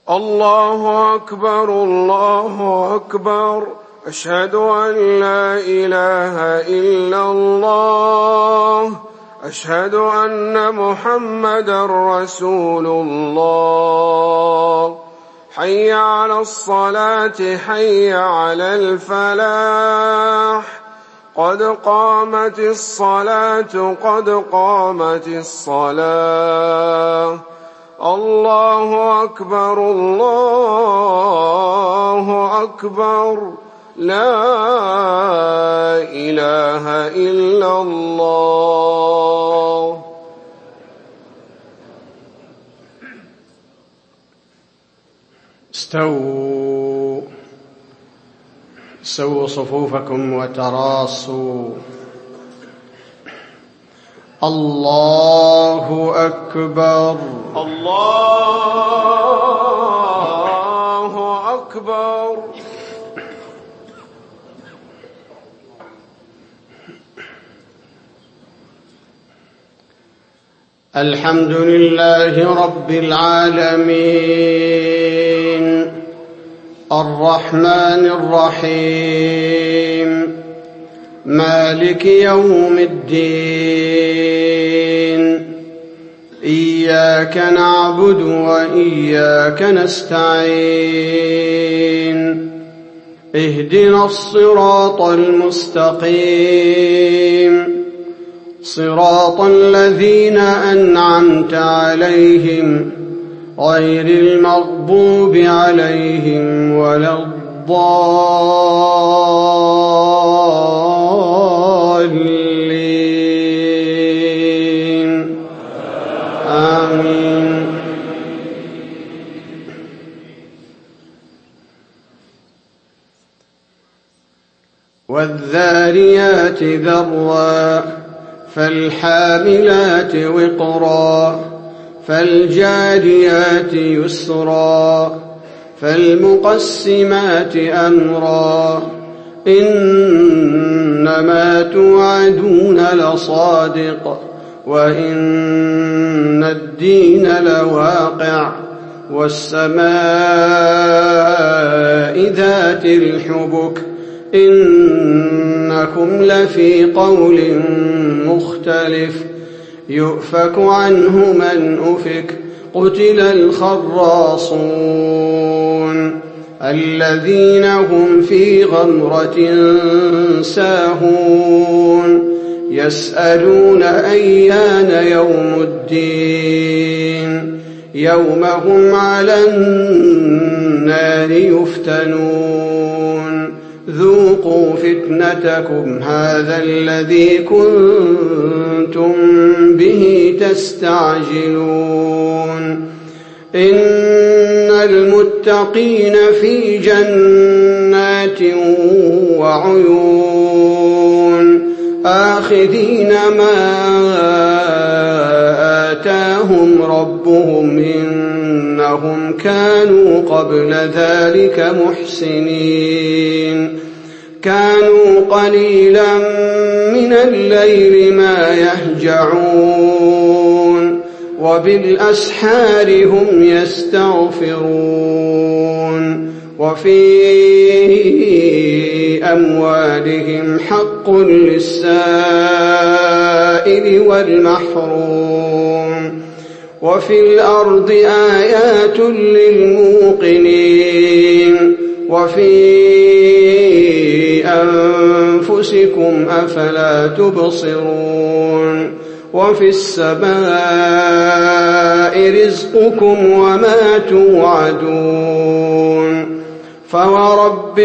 الله أكبر الله أكبر، أشهد أن لا إله إلا الله، أشهد أن محمدا رسول الله. حي على الصلاة حي على الفلاح، قد قامت الصلاة قد قامت الصلاة. الله أكبر الله أكبر، لا إله إلا الله. استووا صفوفكم وتراصوا. الله أكبر الله أكبر. الحمد لله رب العالمين، الرحمن الرحيم، مالك يوم الدين. إياك نعبد وإياك نستعين، اهدنا الصراط المستقيم، صراط الذين أنعمت عليهم غير المغضوب عليهم ولا الضالين. آمين. والذاريات ذروا، فالحاملات وقرا، فالجاريات يسرا، فالمقسمات أمرا. إنما توعدون لصادق، وإن الدين لواقع. والسماء ذات الحبك، إنكم لفي قول مختلف. يؤفك عنه من أفك. قتل الخراصون الذين هم في غمرة ساهون، يسألون أيان يوم الدين. يوم هم على النار يفتنون. ذوقوا فتنتكم هذا الذي كنتم به تستعجلون. إن المتقين في جنات وعيون، آخذين ما آتاهم ربهم، إنهم كانوا قبل ذلك محسنين. كانوا قليلا من الليل ما يهجعون، وبالأسحار هم يستغفرون. وفي أموالهم حق للسائل والمحروم. وفي الأرض آيات للموقنين. وفي أنفسكم أفلا تبصرون. وفي السماء رزقكم وما توعدون. فورب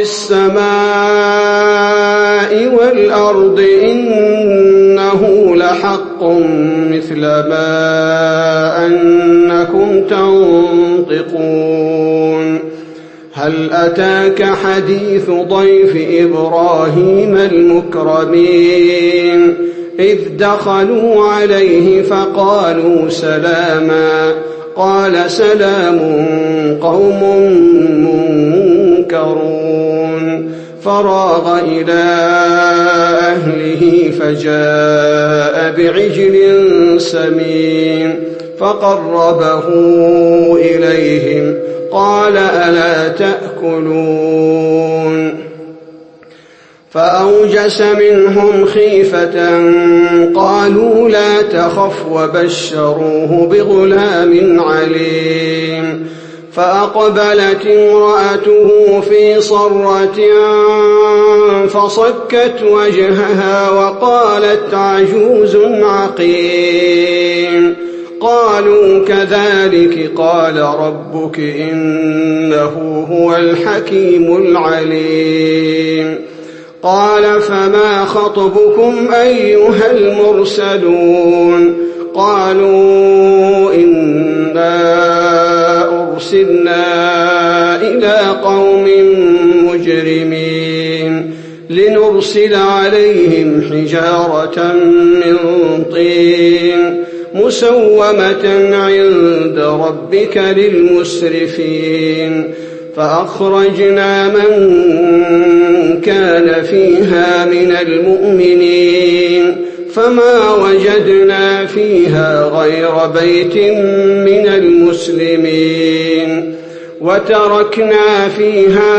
السماء والأرض إنه لحق مثل ما أنكم تنطقون. هل أتاك حديث ضيف إبراهيم المكرمين؟ إذ دخلوا عليه فقالوا سلاما، قال سلام قوم منكرون. فراغ إلى أهله فجاء بعجل سمين، فقربه إليهم قال ألا تأكلون فأوجس منهم خيفة قالوا لا تخف وبشروه بغلام عليم فأقبلت امرأته في صرة فصكت وجهها وقالت عجوز عقيم قالوا كذلك قال ربك إنه هو الحكيم العليم قال فما خطبكم أيها المرسلون قالوا إنا أرسلنا إلى قوم مجرمين لنرسل عليهم حجارة من طين مسومة عند ربك للمسرفين فأخرجنا من كان فيها من المؤمنين فما وجدنا فيها غير بيت من المسلمين وتركنا فيها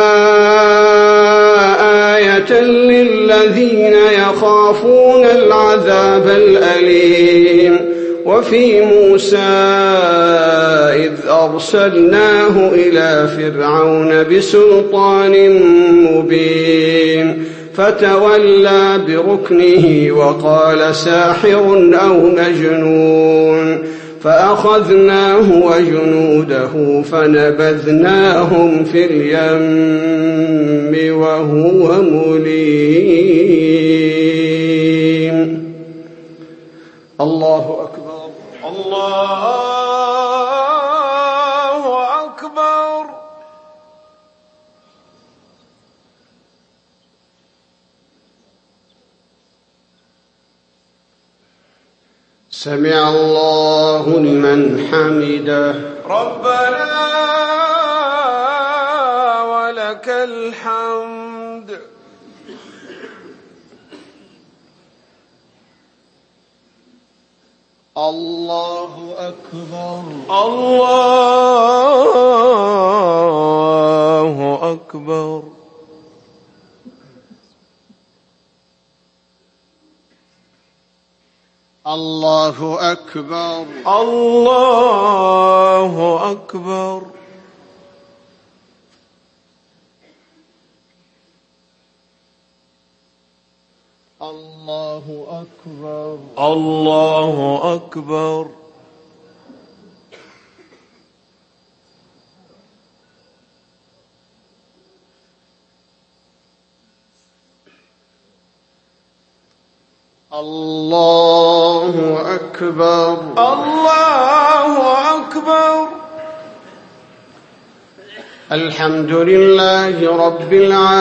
آية للذين يخافون العذاب الأليم وفي موسى إذ أرسلناه إلى فرعون بسلطان مبين فتولى بركنه وقال ساحر أو مجنون فأخذناه وجنوده فنبذناهم في اليم وهو مليم. الله أكبر. الله أكبر. سمع الله لمن حمده. ربنا ولك الحمد. الله أكبر. الله أكبر. الله أكبر. الله أكبر. الله أكبر. الله أكبر. الله أكبر. الله أكبر. الحمد لله رب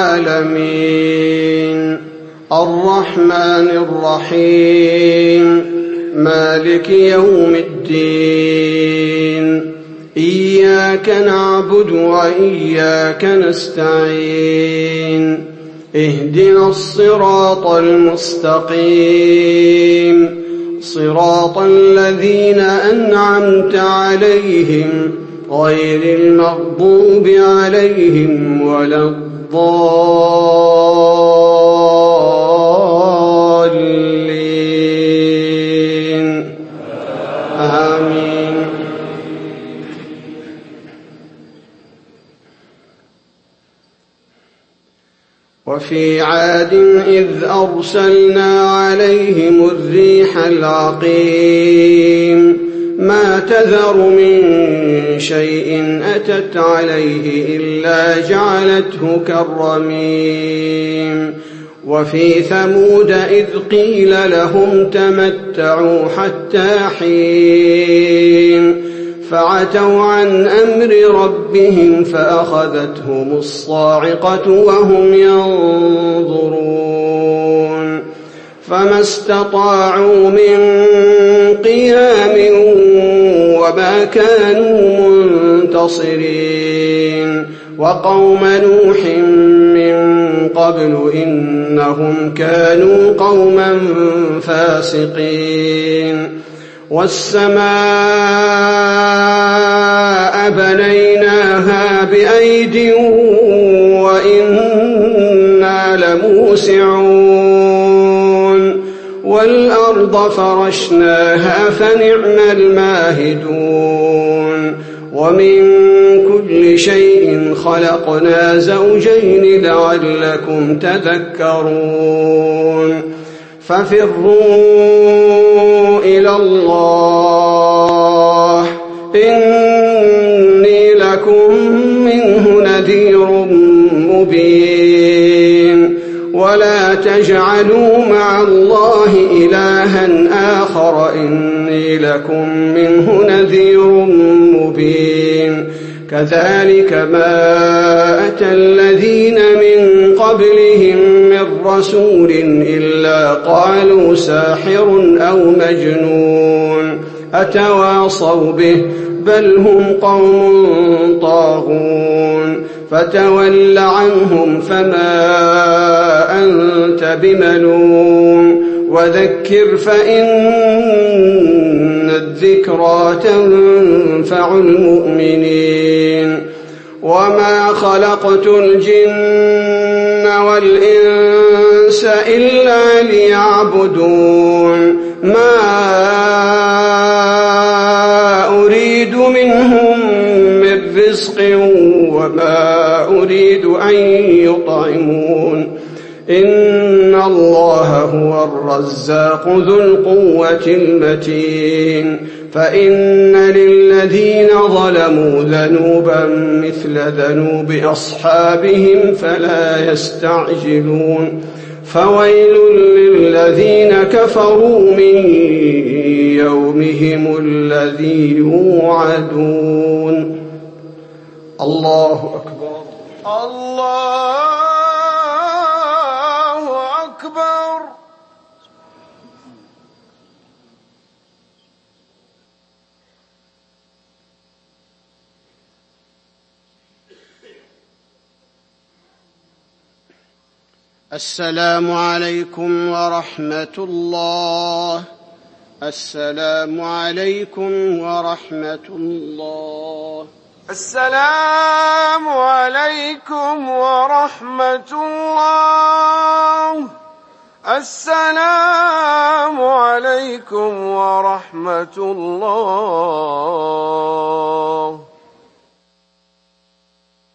العالمين الرحمن الرحيم مالك يوم الدين إياك نعبد وإياك نستعين اهدنا الصراط المستقيم صراط الذين أنعمت عليهم غير المغضوب عليهم ولا الضالين آمين. وفي عاد إذ أرسلنا عليهم الريح العقيم ما تذر من شيء أتت عليه إلا جعلته كالرميم. وفي ثمود إذ قيل لهم تمتعوا حتى حين فعتوا عن أمر ربهم فأخذتهم الصاعقة وهم ينظرون فما استطاعوا من قيام وما كانوا منتصرين. وقوم نوح من قبل إنهم كانوا قوما فاسقين. والسماء بنيناها بأيد وإنا لموسعون والأرض فرشناها فنعم الماهدون ومن كل شيء خلقنا زوجين لعلكم تذكرون ففروا إلى الله إني لكم منه نذير مبين ولا تجعلوا مع الله إلها آخر إني لكم منه نذير مبين كذلك ما أتى الذين من قبلهم من رسول إلا قالوا ساحر أو مجنون أتواصوا به بل هم قوم طاغون فتول عنهم فما أنت بملوم وذكر فإن الذكرى تنفع المؤمنين وما خلقت الجن والإنس إلا ليعبدون ما أريد منهم من رزق وما أريد أن يطعمون إن الله هو الرزاق ذو القوة المتين فإن للذين ظلموا ذنوبا مثل ذنوب أصحابهم فلا يستعجلون فويل للذين كفروا من يومهم الذي يوعدون الله أكبر الله أكبر. السلام عليكم ورحمة الله. السلام عليكم ورحمة الله. السلام عليكم ورحمة الله. السلام عليكم ورحمة الله.